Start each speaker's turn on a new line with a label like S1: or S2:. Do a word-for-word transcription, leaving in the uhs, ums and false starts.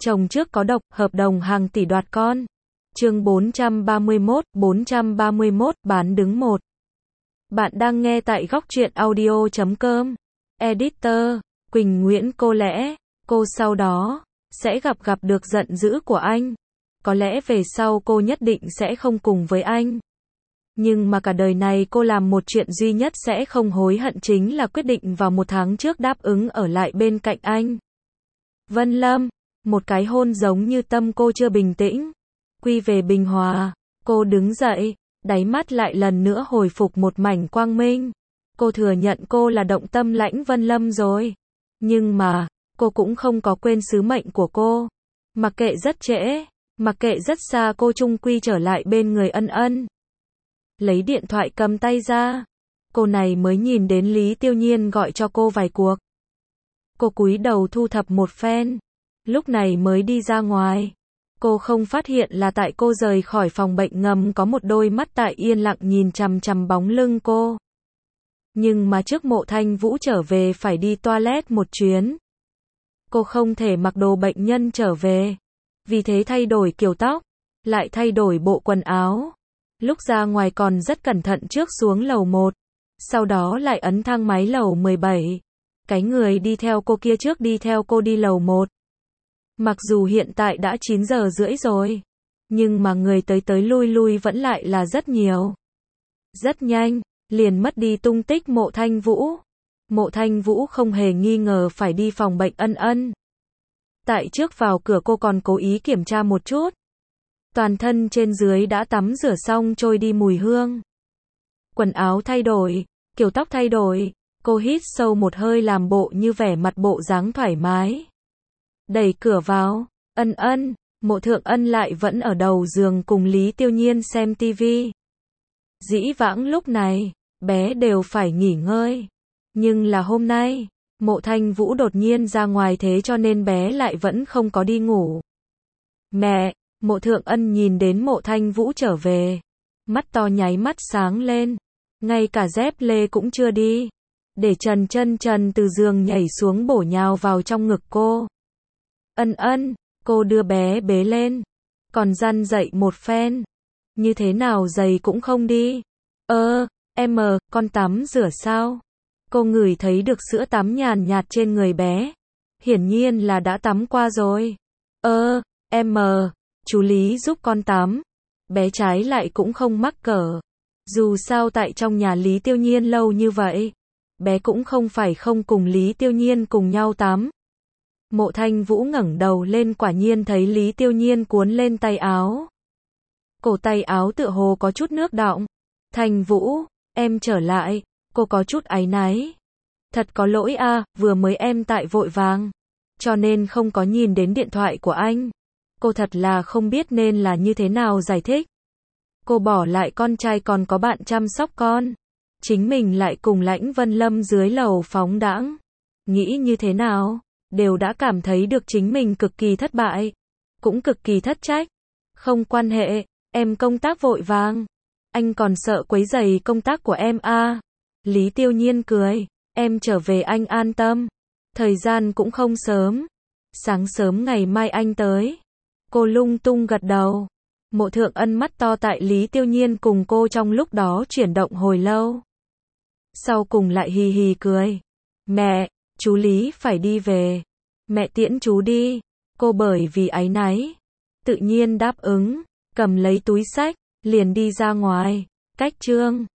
S1: Chồng trước có độc, hợp đồng hàng tỷ đoạt con. Chương bốn trăm ba mươi mốt, bốn trăm ba mươi mốt, bán đứng một. Bạn đang nghe tại góc truyện audio chấm com. Editor, Quỳnh Nguyễn. Có lẽ, cô sau đó, sẽ gặp gặp được giận dữ của anh. Có lẽ về sau cô nhất định sẽ không cùng với anh. Nhưng mà cả đời này cô làm một chuyện duy nhất sẽ không hối hận, chính là quyết định vào một tháng trước đáp ứng ở lại bên cạnh anh. Vân Lâm, một cái hôn giống như tâm cô chưa bình tĩnh. Quy về bình hòa, cô đứng dậy, đáy mắt lại lần nữa hồi phục một mảnh quang minh. Cô thừa nhận cô là động tâm lãnh Vân Lâm rồi. Nhưng mà, cô cũng không có quên sứ mệnh của cô. Mặc kệ rất trễ, mặc kệ rất xa, cô chung quy trở lại bên người Ân Ân. Lấy điện thoại cầm tay ra, cô này mới nhìn đến Lý Tiêu Nhiên gọi cho cô vài cuộc. Cô cúi đầu thu thập một phen, lúc này mới đi ra ngoài. Cô không phát hiện là tại cô rời khỏi phòng bệnh ngầm có một đôi mắt tại yên lặng nhìn chằm chằm bóng lưng cô. Nhưng mà trước Mộ Thanh Vũ trở về phải đi toilet một chuyến. Cô không thể mặc đồ bệnh nhân trở về. Vì thế thay đổi kiểu tóc, lại thay đổi bộ quần áo. Lúc ra ngoài còn rất cẩn thận trước xuống lầu một. Sau đó lại ấn thang máy lầu mười bảy. Cái người đi theo cô kia trước đi theo cô đi lầu một. Mặc dù hiện tại đã chín giờ rưỡi rồi, nhưng mà người tới tới lui lui vẫn lại là rất nhiều. Rất nhanh, liền mất đi tung tích Mộ Thanh Vũ. Mộ Thanh Vũ không hề nghi ngờ phải đi phòng bệnh Ân Ân. Tại trước vào cửa cô còn cố ý kiểm tra một chút. Toàn thân trên dưới đã tắm rửa xong trôi đi mùi hương. Quần áo thay đổi, kiểu tóc thay đổi, cô hít sâu một hơi làm bộ như vẻ mặt bộ dáng thoải mái. Đẩy cửa vào, Ân Ân, Mộ Thượng Ân lại vẫn ở đầu giường cùng Lý Tiêu Nhiên xem tivi. Dĩ vãng lúc này, bé đều phải nghỉ ngơi. Nhưng là hôm nay, Mộ Thanh Vũ đột nhiên ra ngoài thế cho nên bé lại vẫn không có đi ngủ. Mẹ, Mộ Thượng Ân nhìn đến Mộ Thanh Vũ trở về. Mắt to nháy mắt sáng lên. Ngay cả dép lê cũng chưa đi. Để trần chân trần từ giường nhảy xuống bổ nhào vào trong ngực cô. Ân Ân, cô đưa bé bế lên. Còn răn dậy một phen. Như thế nào giày cũng không đi. Ơ, em mờ, con tắm rửa sao? Cô ngửi thấy được sữa tắm nhàn nhạt trên người bé. Hiển nhiên là đã tắm qua rồi. Ơ, em mờ, chú Lý giúp con tắm. Bé trái lại cũng không mắc cỡ. Dù sao tại trong nhà Lý Tiêu Nhiên lâu như vậy, bé cũng không phải không cùng Lý Tiêu Nhiên cùng nhau tắm. Mộ Thanh Vũ ngẩng đầu lên quả nhiên thấy Lý Tiêu Nhiên cuốn lên tay áo. Cổ tay áo tựa hồ có chút nước đọng. Thanh Vũ, em trở lại. Cô có chút áy náy. Thật có lỗi a, à, vừa mới em tại vội vàng, cho nên không có nhìn đến điện thoại của anh. Cô thật là không biết nên là như thế nào giải thích. Cô bỏ lại con trai còn có bạn chăm sóc con. Chính mình lại cùng lãnh Vân Lâm dưới lầu phóng đãng. Nghĩ như thế nào, đều đã cảm thấy được chính mình cực kỳ thất bại. Cũng cực kỳ thất trách. Không quan hệ, em công tác vội vàng. Anh còn sợ quấy rầy công tác của em a à. Lý Tiêu Nhiên cười. Em trở về anh an tâm. Thời gian cũng không sớm. Sáng sớm ngày mai anh tới. Cô lung tung gật đầu. Mộ Thượng Ân mắt to tại Lý Tiêu Nhiên cùng cô trong lúc đó chuyển động hồi lâu. Sau cùng lại hì hì cười. Mẹ, chú Lý phải đi về. Mẹ tiễn chú đi. Cô bởi vì áy náy, tự nhiên đáp ứng. Cầm lấy túi xách, liền đi ra ngoài. Cách chương